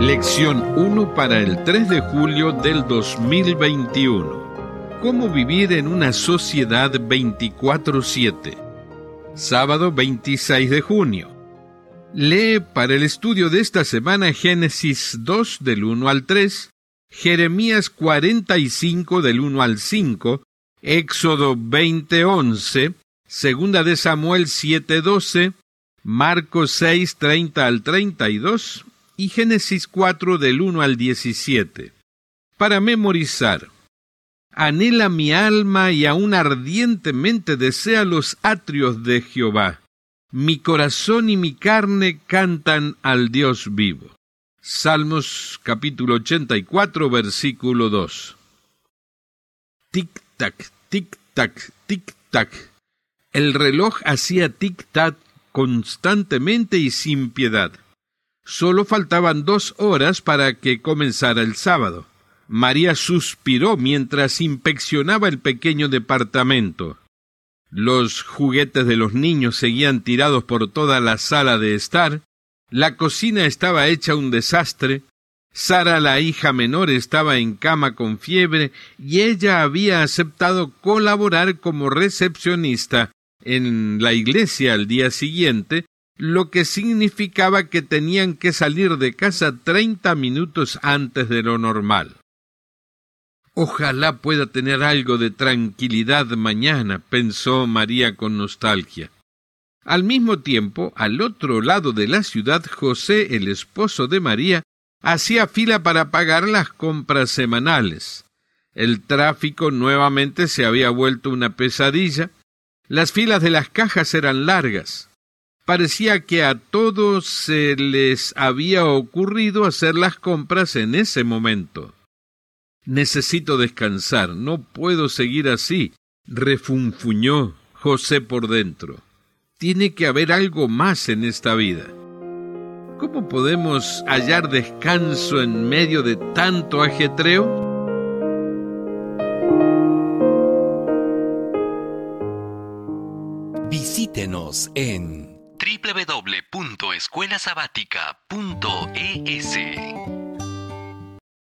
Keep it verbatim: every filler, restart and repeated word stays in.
Lección uno para el tres de julio del dos mil veintiuno. ¿Cómo vivir en una sociedad veinticuatro siete? Sábado veintiséis de junio. Lee para el estudio de esta semana Génesis dos del uno al tres, Jeremías cuarenta y cinco del uno al cinco, Éxodo veinte once, Segunda de Samuel siete doce, Marcos seis treinta al treinta y dos y Génesis cuatro del uno al diecisiete. Para memorizar. Anhela mi alma y aún ardientemente desea los atrios de Jehová. Mi corazón y mi carne cantan al Dios vivo. Salmos capítulo ochenta y cuatro, versículo dos. Tic-tac, tic-tac, tic-tac. El reloj hacía tic-tac constantemente y sin piedad. Solo faltaban dos horas para que comenzara el sábado. María suspiró mientras inspeccionaba el pequeño departamento. Los juguetes de los niños seguían tirados por toda la sala de estar. La cocina estaba hecha un desastre. Sara, la hija menor, estaba en cama con fiebre y ella había aceptado colaborar como recepcionista en la iglesia al día siguiente, lo que significaba que tenían que salir de casa treinta minutos antes de lo normal. Ojalá pueda tener algo de tranquilidad mañana, pensó María con nostalgia. Al mismo tiempo, al otro lado de la ciudad, José, el esposo de María, hacía fila para pagar las compras semanales. El tráfico nuevamente se había vuelto una pesadilla. Las filas de las cajas eran largas. Parecía que a todos se les había ocurrido hacer las compras en ese momento. Necesito descansar, no puedo seguir así, refunfuñó José por dentro. Tiene que haber algo más en esta vida. ¿Cómo podemos hallar descanso en medio de tanto ajetreo? Visítenos en doble u doble u doble u punto escuela sabática punto e s.